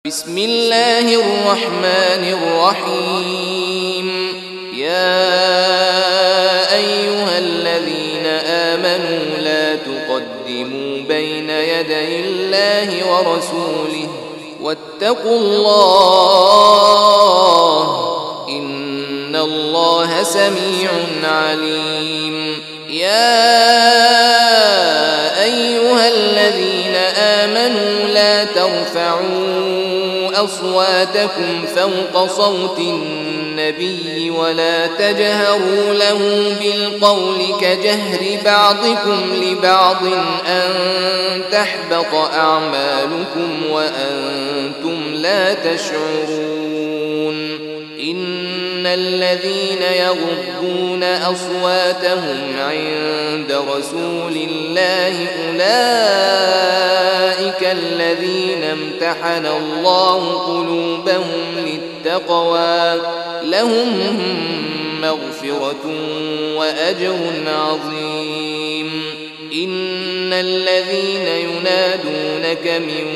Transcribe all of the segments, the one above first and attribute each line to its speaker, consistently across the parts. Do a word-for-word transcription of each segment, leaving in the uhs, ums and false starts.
Speaker 1: بسم الله الرحمن الرحيم. يا أيها الذين آمنوا لا تقدموا بين يدي الله ورسوله واتقوا الله إن الله سميع عليم. يا أيها الذين آمنوا لا ترفعوا أصواتكم فوق صوت النبي ولا تجهروا له بالقول كجهر بعضكم لبعض أن تحبط أعمالكم وأنتم لا تشعرون. إن الذين يغضون أصواتهم عند رسول الله أولئك الذين امتحن الله قلوبهم للتقوى لهم مغفرة وأجر عظيم. إن الذين ينادونك من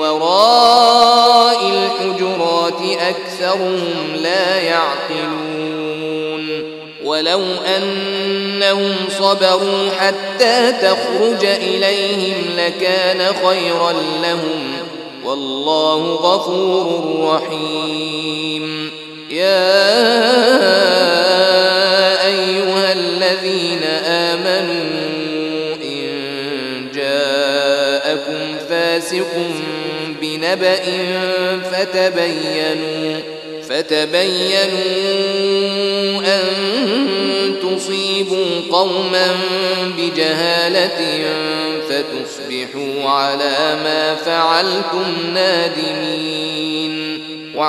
Speaker 1: وراء الحجرات أكثرهم لا يعقلون. ولو أنهم صبروا حتى تخرج إليهم لكان خيرا لهم والله غفور رحيم. يا أيها الذين آمنوا فاسق بنبأ فتبينوا فتبينوا أن تصيبوا قوما بجهالة فتصبحوا على ما فعلتم نادمين.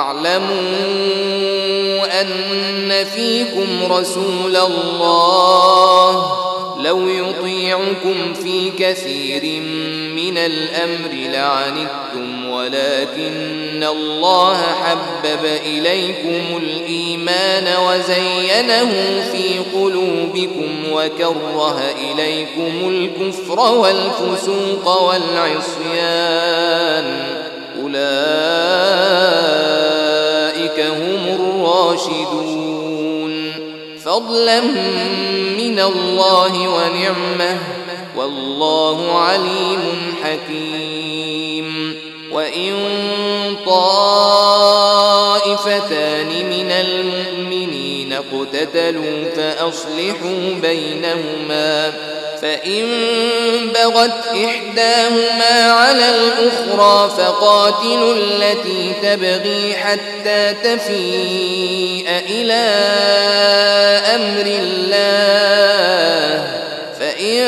Speaker 1: واعلموا أن فيكم رسول الله لو يطيعكم في كثير من الأمر لعنتم ولكن الله حبب إليكم الإيمان وزينه في قلوبكم وكره إليكم الكفر والفسوق والعصيان أولئك هم الراشدون فضلا من الله ونعمه والله عليم حكيم. وإن طائفتان من المؤمنين اقتتلوا فأصلحوا بينهما فإن بغت إحداهما على الأخرى فقاتلوا التي تبغي حتى تفيء إلى أمر الله فإن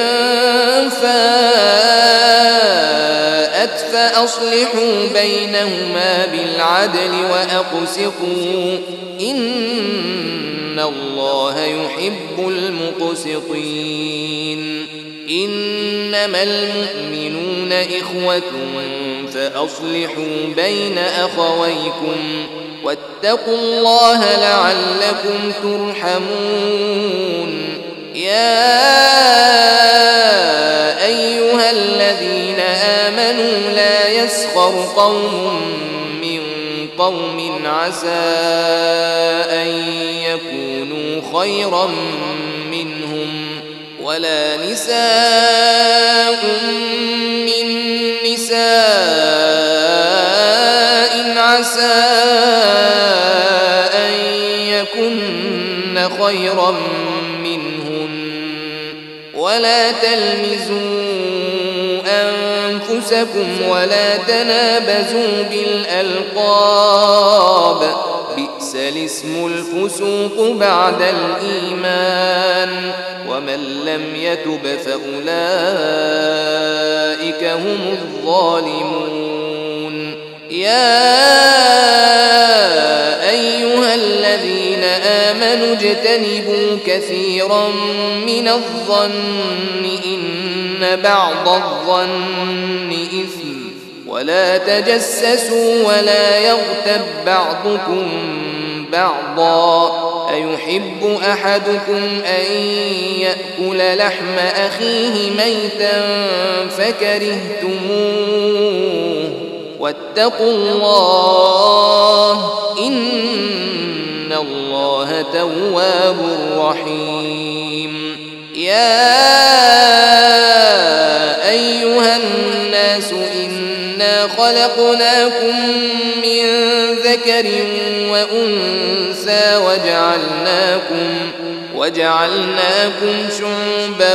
Speaker 1: فاءت فأصلحوا بينهما بالعدل وأقسطوا إن الله يحب المقسطين. إنما المؤمنون إخوة فأصلحوا بين أخويكم واتقوا الله لعلكم ترحمون. يا أيها الذين آمنوا لا يسخر قوم من قوم عسى أن يكونوا خيرا منهم ولا نساء من نساء عسى أن يكن خيرا منهن ولا تلمزوا أنفسكم ولا تنابزوا بالألقاب بئس الاسم الفسوق بعد الإيمان ومن لم يتب فأولئك هم الظالمون. يا أيها الذين آمنوا اجتنبوا كثيرا من الظن إن بعض الظن إثم ولا تجسسوا ولا يغتب بعضكم بعضا أيحب أحدكم أن يأكل لحم أخيه ميتا فكرهتموه واتقوا الله إن الله تواب رحيم. يا أيها الناس إنا خلقناكم من ذكر وأنثى وجعلناكم وجعلناكم شعوبا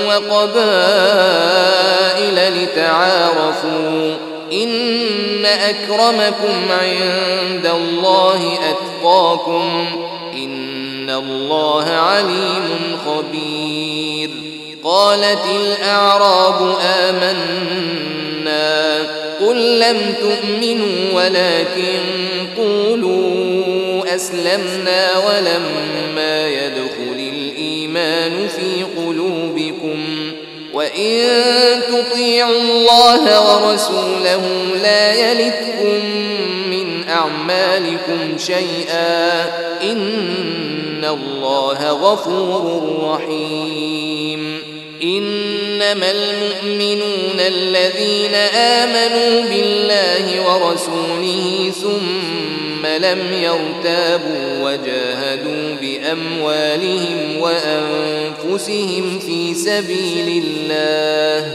Speaker 1: وقبائل لتعارفوا إن أكرمكم عند الله أتقاكم إن الله عليم خبير. قالت الأعراب آمنا قل لم تؤمنوا ولكن قولوا أسلمنا ولما يدخل الإيمان في قلوبكم وإن تطيعوا الله ورسوله لا يلتكم من أعمالكم شيئا إن الله غفور رحيم. إنما المؤمنون الذين آمنوا بالله ورسوله ثم لم يرتابوا وجاهدوا بأموالهم وأنفسهم في سبيل الله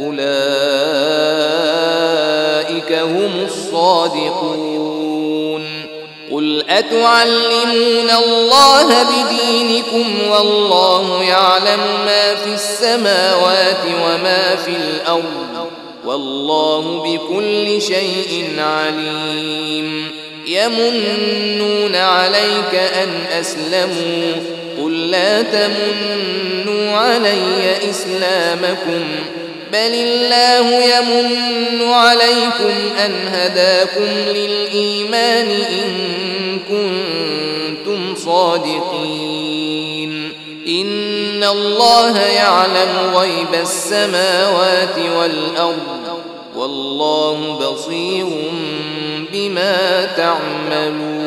Speaker 1: أولئك هم الصادقون. قل أتعلمون الله بدينكم والله يعلم ما في السماوات وما في الأرض والله بكل شيء عليم. يمنون عليك أن أسلموا قل لا تمنوا علي إسلامكم بل الله يمن عليكم أن هداكم للإيمان إن كنتم صادقين. إن الله يعلم غيب السماوات والأرض والله بصير بما تعملون.